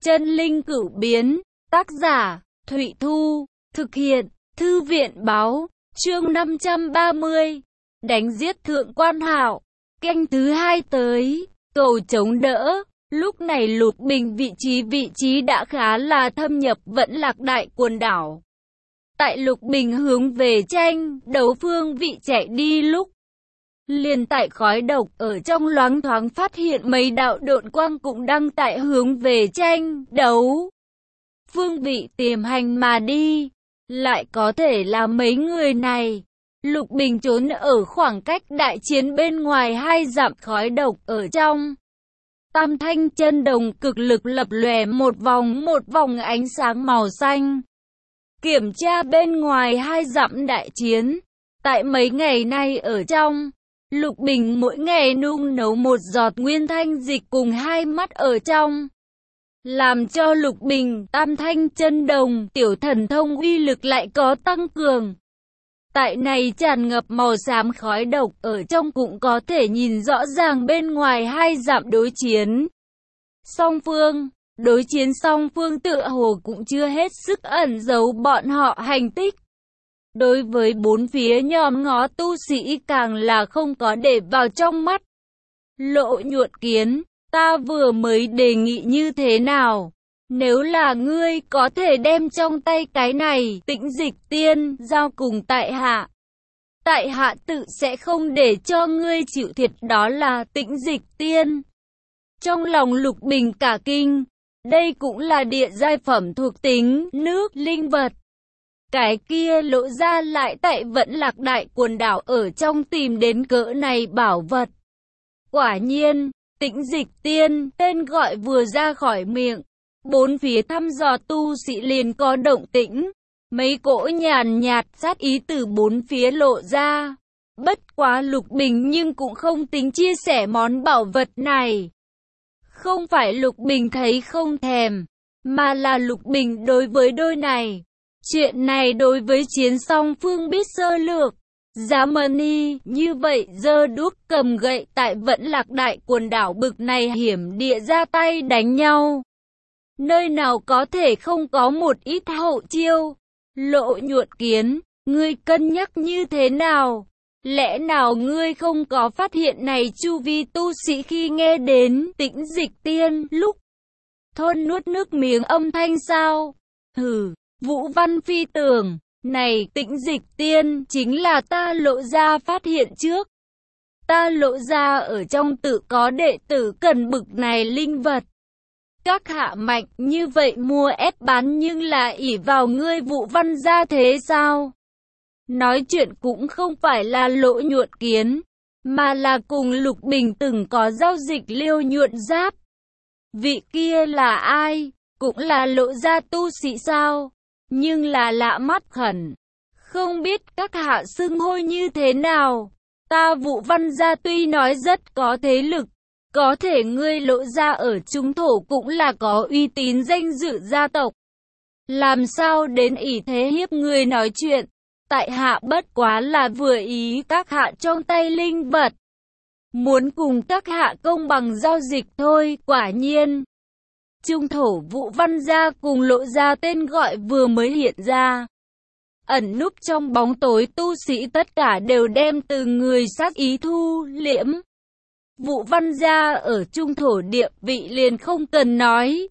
Chân linh cửu biến, tác giả, Thụy Thu, thực hiện, Thư viện báo, chương 530, đánh giết Thượng Quan Hạo, canh thứ 2 tới, cầu chống đỡ. Lúc này Lục Bình vị trí đã khá là thâm nhập Vẫn Lạc Đại quần đảo. Tại Lục Bình hướng về tranh đấu phương vị chạy đi lúc, liền tại khói độc ở trong loáng thoáng phát hiện mấy đạo độn quang cũng đang tại hướng về tranh đấu phương vị tiềm hành mà đi. Lại có thể là mấy người này. Lục Bình trốn ở khoảng cách đại chiến bên ngoài 2 dặm, khói độc ở trong tam thanh chân đồng cực lực lập lòe một vòng ánh sáng màu xanh. Kiểm tra bên ngoài 2 dặm đại chiến. Tại mấy ngày nay ở trong, Lục Bình mỗi ngày nung nấu một giọt nguyên thanh dịch cùng 2 mắt ở trong, làm cho Lục Bình tam thanh chân đồng tiểu thần thông uy lực lại có tăng cường. Tại này tràn ngập màu xám khói độc ở trong cũng có thể nhìn rõ ràng bên ngoài 2 dặm đối chiến song phương. Đối chiến song phương tựa hồ cũng chưa hết sức ẩn giấu bọn họ hành tích. Đối với bốn phía nhòm ngó tu sĩ càng là không có để vào trong mắt. Lộ Nhuận Kiến, ta vừa mới đề nghị như thế nào? Nếu là ngươi có thể đem trong tay cái này Tĩnh Dịch Tiên giao cùng tại hạ tự sẽ không để cho ngươi chịu thiệt. Đó là Tĩnh Dịch Tiên. Trong lòng Lục Bình cả kinh, đây cũng là địa giai phẩm thuộc tính nước linh vật. Cái kia Lộ ra lại tại Vẫn Lạc Đại quần đảo ở trong tìm đến cỡ này bảo vật. Quả nhiên, Tĩnh Dịch Tiên, tên gọi vừa ra khỏi miệng, bốn phía thăm dò tu sĩ liền có động tĩnh. Mấy cỗ nhàn nhạt sát ý từ bốn phía lộ ra. Bất quá Lục Bình nhưng cũng không tính chia sẻ món bảo vật này. Không phải Lục Bình thấy không thèm, mà là Lục Bình đối với đôi này. Chuyện này đối với chiến song phương biết sơ lược. Giá Mani như vậy giơ đuốc cầm gậy tại Vẫn Lạc Đại quần đảo bực này hiểm địa ra tay đánh nhau. Nơi nào có thể không có một ít hậu chiêu. Lộ Nhuận Kiến, ngươi cân nhắc như thế nào? Lẽ nào ngươi không có phát hiện này chu vi tu sĩ khi nghe đến Tĩnh Dịch Tiên lúc thôn nuốt nước miếng âm thanh sao? Hừ, Vũ Văn Phi tưởng, này Tĩnh Dịch Tiên chính là ta Lộ ra phát hiện trước. Ta Lộ ra ở trong tự có đệ tử cần bực này linh vật. Các hạ mạnh như vậy mua ép bán nhưng là ỷ vào ngươi Vũ Văn gia thế sao? Nói chuyện cũng không phải là Lộ Nhuận Kiến, mà là cùng Lục Bình từng có giao dịch Liêu Nhuận Giáp. Vị kia là ai? Cũng là Lộ gia tu sĩ sao? Nhưng là lạ mắt khẩn. Không biết các hạ xưng hô như thế nào? Ta Vũ Văn gia tuy nói rất có thế lực, có thể ngươi Lộ ra ở trung thổ cũng là có uy tín danh dự gia tộc. Làm sao đến ỷ thế hiếp người nói chuyện? Tại hạ bất quá là vừa ý các hạ trong tay linh vật. Muốn cùng các hạ công bằng giao dịch thôi. Quả nhiên, trung thổ Vũ Văn gia cùng Lộ ra tên gọi vừa mới hiện ra. Ẩn núp trong bóng tối tu sĩ tất cả đều đem từ người sát ý thu liễm. Vũ Văn gia ở trung thổ địa vị liền không cần nói.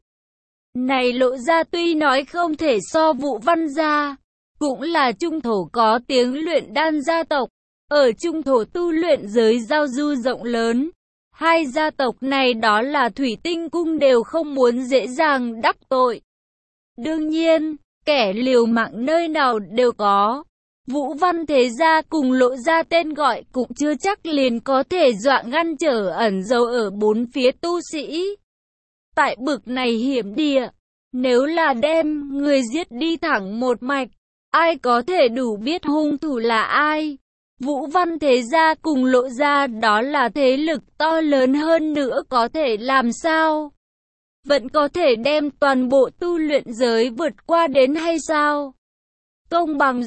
Này Lộ ra tuy nói không thể so Vũ Văn gia, cũng là trung thổ có tiếng luyện đan gia tộc. Ở trung thổ tu luyện giới giao du rộng lớn. 2 gia tộc này đó là thủy tinh cung đều không muốn dễ dàng đắc tội. Đương nhiên, kẻ liều mạng nơi nào đều có. Vũ Văn thế gia cùng Lộ ra tên gọi cũng chưa chắc liền có thể dọa ngăn trở ẩn giấu ở bốn phía tu sĩ. Tại bực này hiểm địa, nếu là đem người giết đi thẳng một mạch, ai có thể đủ biết hung thủ là ai? Vũ Văn thế gia cùng Lộ ra đó là thế lực to lớn hơn nữa, có thể làm sao? Vẫn có thể đem toàn bộ tu luyện giới vượt qua đến hay sao? Công bằng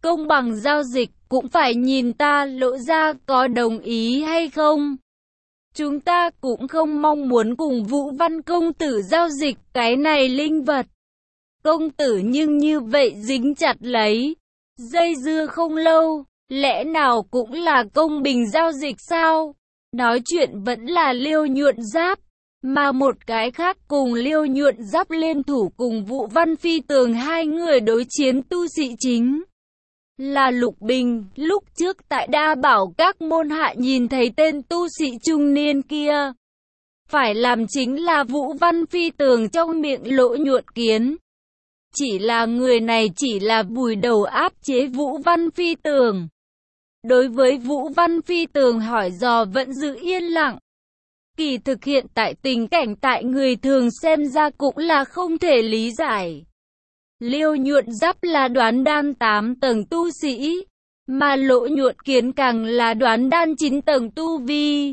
giao dịch cũng phải nhìn ta Lộ ra có đồng ý hay không. Chúng ta cũng không mong muốn cùng Vũ Văn công tử giao dịch cái này linh vật. Công tử nhưng như vậy dính chặt lấy, dây dưa không lâu, lẽ nào cũng là công bình giao dịch sao? Nói chuyện vẫn là Liêu Nhuận Giáp, mà một cái khác cùng Liêu Nhuận Giáp liên thủ cùng Vũ Văn Phi Tường hai người đối chiến tu sĩ chính là Lục Bình. Lúc trước tại Đa Bảo các môn hạ nhìn thấy tên tu sĩ trung niên kia, phải làm chính là Vũ Văn Phi Tường trong miệng Lỗ Nhuận Kiến. Chỉ là người này chỉ là vùi đầu áp chế Vũ Văn Phi Tường. Đối với Vũ Văn Phi Tường hỏi dò vẫn giữ yên lặng. Kỳ thực hiện tại tình cảnh tại người thường xem ra cũng là không thể lý giải. Liêu Nhuận Giáp là đoán đan 8 tầng tu sĩ, mà Lỗ Nhuận Kiến càng là đoán đan 9 tầng tu vi.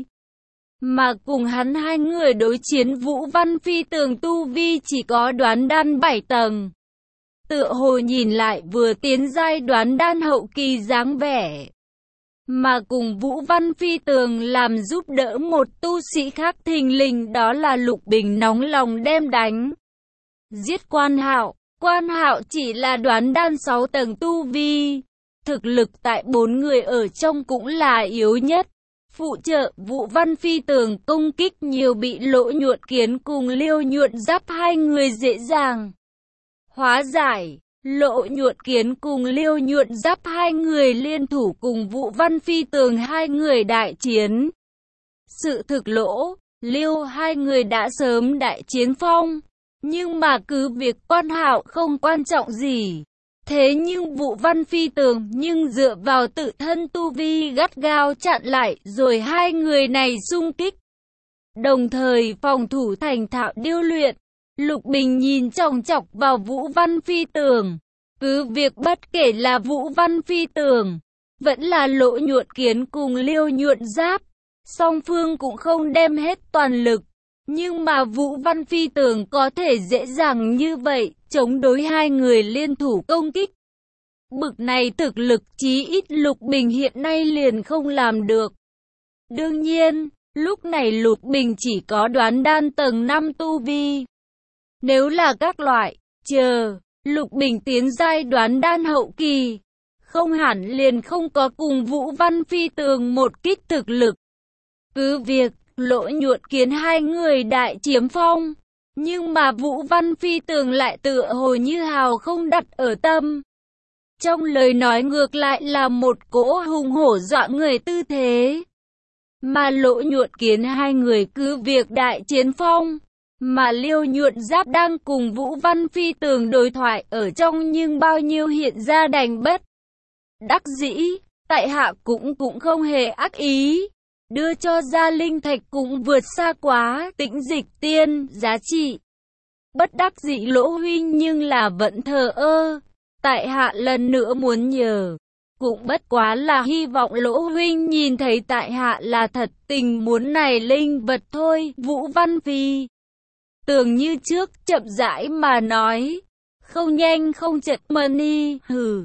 Mà cùng hắn hai người đối chiến Vũ Văn Phi Tường tu vi chỉ có đoán đan 7 tầng. Tựa hồ nhìn lại vừa tiến giai đoán đan hậu kỳ dáng vẻ. Mà cùng Vũ Văn Phi Tường làm giúp đỡ một tu sĩ khác thình lình đó là Lục Bình nóng lòng đem đánh giết Quan Hạo. Quan Hạo chỉ là đoán đan 6 tầng tu vi. Thực lực tại 4 người ở trong cũng là yếu nhất. Phụ trợ Vũ Văn Phi Tường công kích nhiều bị Lỗ Nhuận Kiến cùng Liêu Nhuận Giáp hai người dễ dàng hóa giải. Lỗ Nhuận Kiến cùng Liêu Nhuận Giáp hai người liên thủ cùng Vũ Văn Phi Tường hai người đại chiến. Sự thực Lỗ, Liêu hai người đã sớm đại chiến phong, nhưng mà cứ việc Quan Hạo không quan trọng gì. Thế nhưng Vũ Văn Phi Tường nhưng dựa vào tự thân tu vi gắt gao chặn lại rồi hai người này xung kích. Đồng thời phòng thủ thành thạo điêu luyện. Lục Bình nhìn chòng chọc vào Vũ Văn Phi Tường. Cứ việc bất kể là Vũ Văn Phi Tường, vẫn là Lỗ Nhuận Kiến cùng Liêu Nhuận Giáp, song phương cũng không đem hết toàn lực. Nhưng mà Vũ Văn Phi Tường có thể dễ dàng như vậy, chống đối hai người liên thủ công kích. Bực này thực lực chí ít Lục Bình hiện nay liền không làm được. Đương nhiên, lúc này Lục Bình chỉ có đoán đan tầng 5 tu vi. Nếu là các loại, Lục Bình tiến giai đoán đan hậu kỳ, không hẳn liền không có cùng Vũ Văn Phi Tường một kích thực lực. Cứ việc, Lỗ Nhuận Kiến hai người đại chiếm phong, nhưng mà Vũ Văn Phi Tường lại tựa hồ như hào không đặt ở tâm. Trong lời nói ngược lại là một cỗ hùng hổ dọa người tư thế. Mà Lỗ Nhuận Kiến hai người cứ việc đại chiến phong, mà Liêu Nhuận Giáp đang cùng Vũ Văn Phi Tường đối thoại ở trong nhưng bao nhiêu hiện ra đành bất đắc dĩ, tại hạ cũng không hề ác ý. Đưa cho ra linh thạch cũng vượt xa quá Tĩnh Dịch Tiên giá trị. Bất đắc dĩ Lỗ huynh nhưng là vẫn thờ ơ. Tại hạ lần nữa muốn nhờ, cũng bất quá là hy vọng Lỗ huynh nhìn thấy tại hạ là thật tình muốn này linh vật thôi. Vũ Văn Phi Tường như trước chậm rãi mà nói, không nhanh không chậm mani,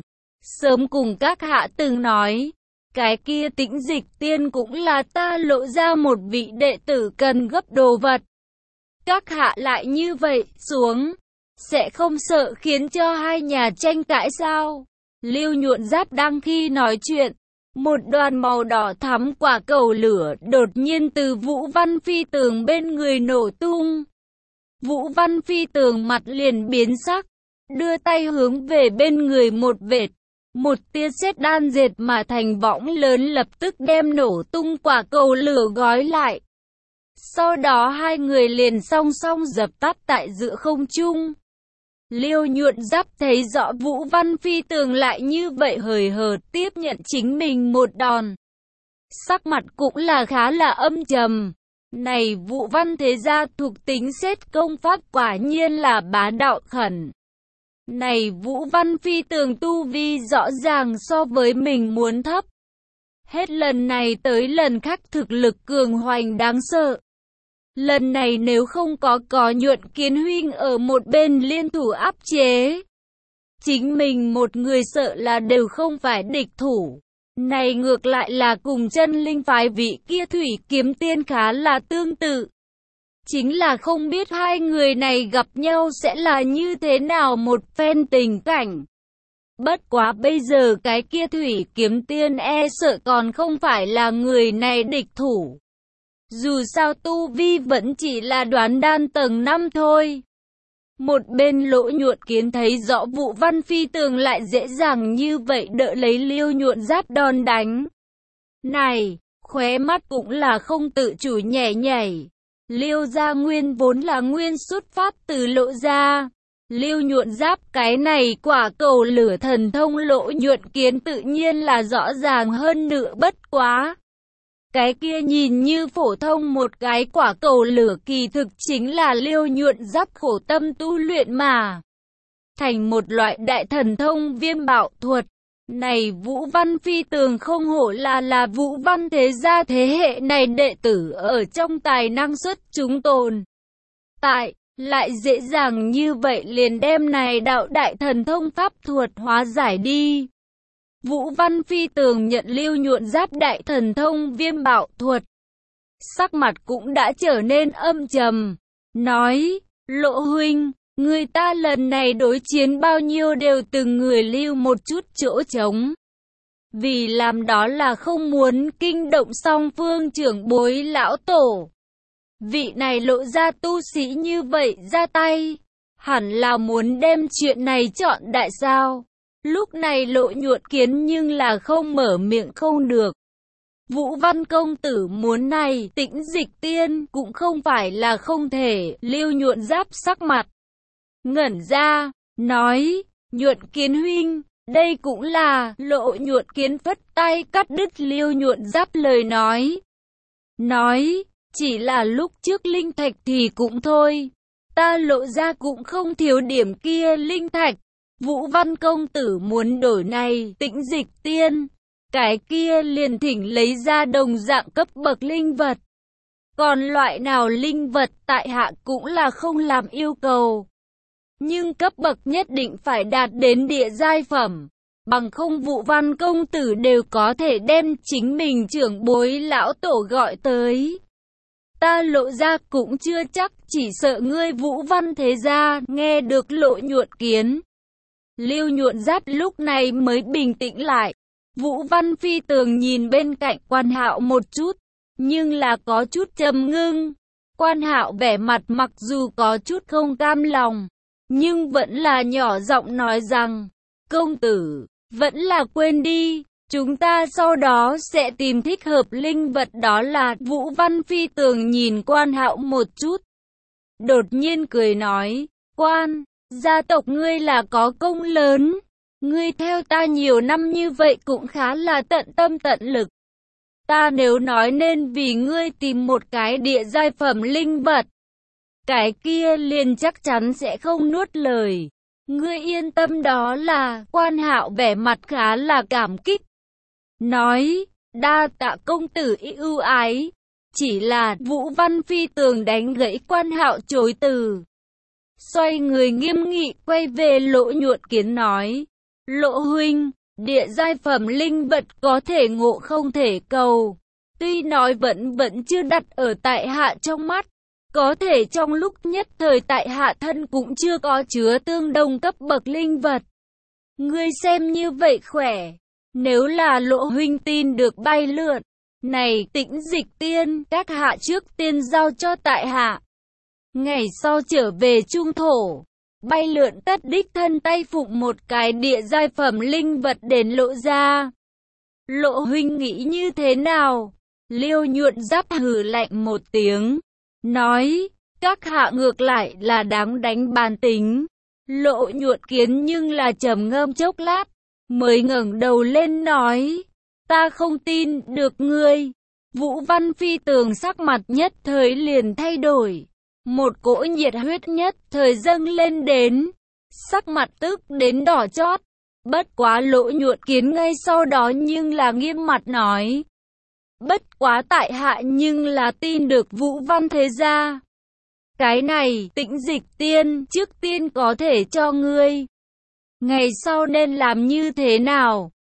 sớm cùng các hạ từng nói, cái kia Tĩnh Dịch Tiên cũng là ta Lộ ra một vị đệ tử cần gấp đồ vật. Các hạ lại như vậy xuống, sẽ không sợ khiến cho hai nhà tranh cãi sao? Liêu Nhuận Giáp đang khi nói chuyện, một đoàn màu đỏ thắm quả cầu lửa đột nhiên từ Vũ Văn Phi Tường bên người nổ tung. Vũ Văn Phi Tường mặt liền biến sắc, đưa tay hướng về bên người một vệt. Một tia sét đan dệt mà thành võng lớn lập tức đem nổ tung quả cầu lửa gói lại. Sau đó hai người liền song song dập tắt tại giữa không trung. Liêu Nhuận Giáp thấy rõ Vũ Văn Phi Tường lại như vậy hời hợt tiếp nhận chính mình một đòn. Sắc mặt cũng là khá là âm trầm. Này Vũ Văn thế gia thuộc tính sét công pháp quả nhiên là bá đạo khẩn. Này Vũ Văn Phi Tường tu vi rõ ràng so với mình muốn thấp. Hết lần này tới lần khác thực lực cường hoành đáng sợ. Lần này nếu không có Nhuận Kiến huynh ở một bên liên thủ áp chế, chính mình một người sợ là đều không phải địch thủ. Này ngược lại là cùng chân linh phái vị kia thủy kiếm tiên khá là tương tự. Chính là không biết hai người này gặp nhau sẽ là như thế nào một phen tình cảnh. Bất quá bây giờ cái kia thủy kiếm tiên e sợ còn không phải là người này địch thủ. Dù sao tu vi vẫn chỉ là đoán đan tầng 5 thôi. Một bên Lỗ Nhuận Kiến thấy rõ Vũ Văn Phi Tường lại dễ dàng như vậy đỡ lấy Liêu Nhuận Giáp đòn đánh. Này, khóe mắt cũng là không tự chủ nhảy nhảy. Liêu gia nguyên vốn là nguyên xuất phát từ Lộ gia. Liêu Nhuận Giáp cái này quả cầu lửa thần thông Lỗ Nhuận Kiến tự nhiên là rõ ràng hơn nữa bất quá. Cái kia nhìn như phổ thông một cái quả cầu lửa kỳ thực chính là Liêu Nhuận Giáp khổ tâm tu luyện mà. Thành một loại đại thần thông viêm bạo thuật. Này Vũ Văn Phi Tường không hổ là Vũ Văn thế gia thế hệ này đệ tử ở trong tài năng xuất chúng tồn. Tại, lại dễ dàng như vậy liền đem này đạo đại thần thông pháp thuật hóa giải đi. Vũ Văn Phi Tường nhận Liêu Nhuận Giáp đại thần thông viêm bạo thuật. Sắc mặt cũng đã trở nên âm trầm. Nói, Lộ huynh, người ta lần này đối chiến bao nhiêu đều từng người lưu một chút chỗ trống. Vì làm đó là không muốn kinh động song phương trưởng bối lão tổ. Vị này Lộ ra tu sĩ như vậy ra tay, hẳn là muốn đem chuyện này chọn đại sao. Lúc này Lộ Nhuận Kiến nhưng là không mở miệng không được. Vũ Văn công tử muốn này, Tĩnh Dịch Tiên cũng không phải là không thể. Liêu Nhuận Giáp sắc mặt ngẩn ra, nói, Nhuận Kiến huynh, đây cũng là. Lộ Nhuận Kiến phất tay cắt đứt Liêu Nhuận Giáp lời nói. Nói, chỉ là lúc trước linh thạch thì cũng thôi. Ta Lộ ra cũng không thiếu điểm kia linh thạch. Vũ Văn công tử muốn đổi này, Tĩnh Dịch Tiên. Cái kia liền thỉnh lấy ra đồng dạng cấp bậc linh vật. Còn loại nào linh vật tại hạ cũng là không làm yêu cầu. Nhưng cấp bậc nhất định phải đạt đến địa giai phẩm. Bằng không Vũ Văn công tử đều có thể đem chính mình trưởng bối lão tổ gọi tới. Ta Lộ ra cũng chưa chắc, chỉ sợ ngươi Vũ Văn thế gia. Nghe được Lộ Nhuận Kiến, Liêu Nhuận Giáp lúc này mới bình tĩnh lại. Vũ Văn Phi Tường nhìn bên cạnh Quan Hạo một chút, nhưng là có chút trầm ngưng. Quan Hạo vẻ mặt mặc dù có chút không cam lòng, nhưng vẫn là nhỏ giọng nói rằng, công tử, vẫn là quên đi, chúng ta sau đó sẽ tìm thích hợp linh vật đó là. Vũ Văn Phi Tường nhìn Quan Hạo một chút, đột nhiên cười nói, Quan, gia tộc ngươi là có công lớn. Ngươi theo ta nhiều năm như vậy cũng khá là tận tâm tận lực. Ta nếu nói nên vì ngươi tìm một cái địa giai phẩm linh vật, cái kia liền chắc chắn sẽ không nuốt lời. Ngươi yên tâm đó là. Quan Hạo vẻ mặt khá là cảm kích. Nói, đa tạ công tử ưu ái. Chỉ là Vũ Văn Phi Tường đánh gãy Quan Hạo chối từ. Xoay người nghiêm nghị quay về Lộ Nhuận Kiến nói, Lộ huynh, địa giai phẩm linh vật có thể ngộ không thể cầu. Tuy nói vẫn chưa đặt ở tại hạ trong mắt, có thể trong lúc nhất thời tại hạ thân cũng chưa có chứa tương đồng cấp bậc linh vật. Ngươi xem như vậy khỏe, nếu là Lộ huynh tin được bay lượn, này Tĩnh Dịch Tiên, các hạ trước tiên giao cho tại hạ. Ngày sau trở về trung thổ, bay lượn tất đích thân tay phụng một cái địa giai phẩm linh vật đến Lộ ra. Lộ huynh nghĩ như thế nào? Liêu Nhuận Giáp hừ lạnh một tiếng, nói, các hạ ngược lại là đáng đánh bàn tính. Lộ Nhuận Kiến nhưng là trầm ngâm chốc lát, mới ngẩng đầu lên nói, ta không tin được ngươi. Vũ Văn Phi Tường sắc mặt nhất thời liền thay đổi. Một cỗ nhiệt huyết nhất thời dâng lên đến, sắc mặt tức đến đỏ chót. Bất quá Lộ Nhuận Kiến ngay sau đó nhưng là nghiêm mặt nói, bất quá tại hạ nhưng là tin được Vũ Văn thế gia. Cái này Tĩnh Dịch Tiên trước tiên có thể cho ngươi, ngày sau nên làm như thế nào?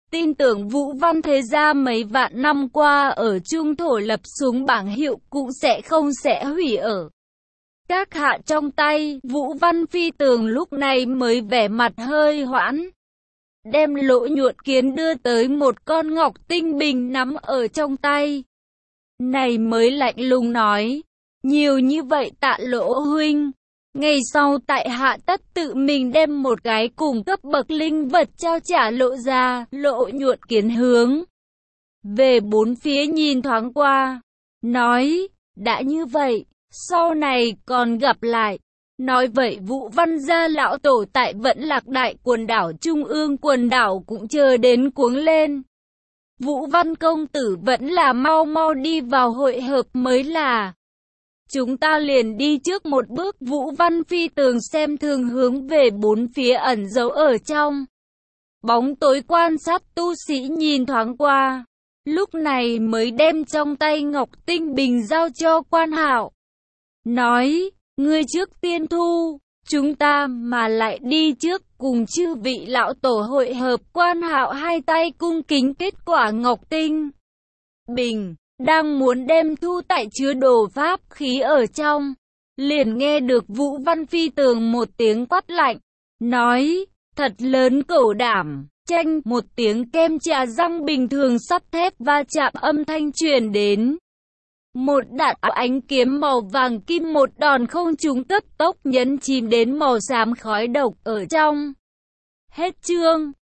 Tin tưởng Vũ Văn Thế Gia mấy vạn năm qua ở Trung Thổ lập xuống bảng hiệu cũng sẽ hủy ở các hạ trong tay. Vũ Văn Phi Tường lúc này mới vẻ mặt hơi hoãn, đem Lỗ Nhuận Kiến đưa tới một con ngọc tinh bình nắm ở trong tay. Này mới lạnh lùng nói, nhiều như vậy Tạ Lỗ huynh, ngày sau tại hạ tất tự mình đem một cái cùng cấp bậc linh vật trao trả Lộ ra. Lỗ Nhuận Kiến hướng về bốn phía nhìn thoáng qua, nói, đã như vậy, sau này còn gặp lại. Nói vậy Vũ Văn gia lão tổ tại Vẫn Lạc Đại quần đảo Trung ương quần đảo cũng chờ đến cuống lên. Vũ Văn công tử vẫn là mau mau đi vào hội hợp mới là. Chúng ta liền đi trước một bước. Vũ Văn Phi Tường xem thường hướng về bốn phía ẩn giấu ở trong bóng tối quan sát tu sĩ nhìn thoáng qua, lúc này mới đem trong tay ngọc tinh bình giao cho Quan Hạo, nói, ngươi trước tiên thu, chúng ta mà lại đi trước cùng chư vị lão tổ hội hợp. Quan Hạo hai tay cung kính kết quả ngọc tinh bình, đang muốn đem thu tại chứa đồ pháp khí ở trong, liền nghe được Vũ Văn Phi Tường một tiếng quát lạnh, nói, thật lớn cẩu đảm. Chanh, một tiếng kem chà răng bình thường sắt thép va chạm âm thanh truyền đến. Một đạn ánh kiếm màu vàng kim một đòn không trúng cấp tốc nhấn chìm đến màu xám khói độc ở trong. Hết chương.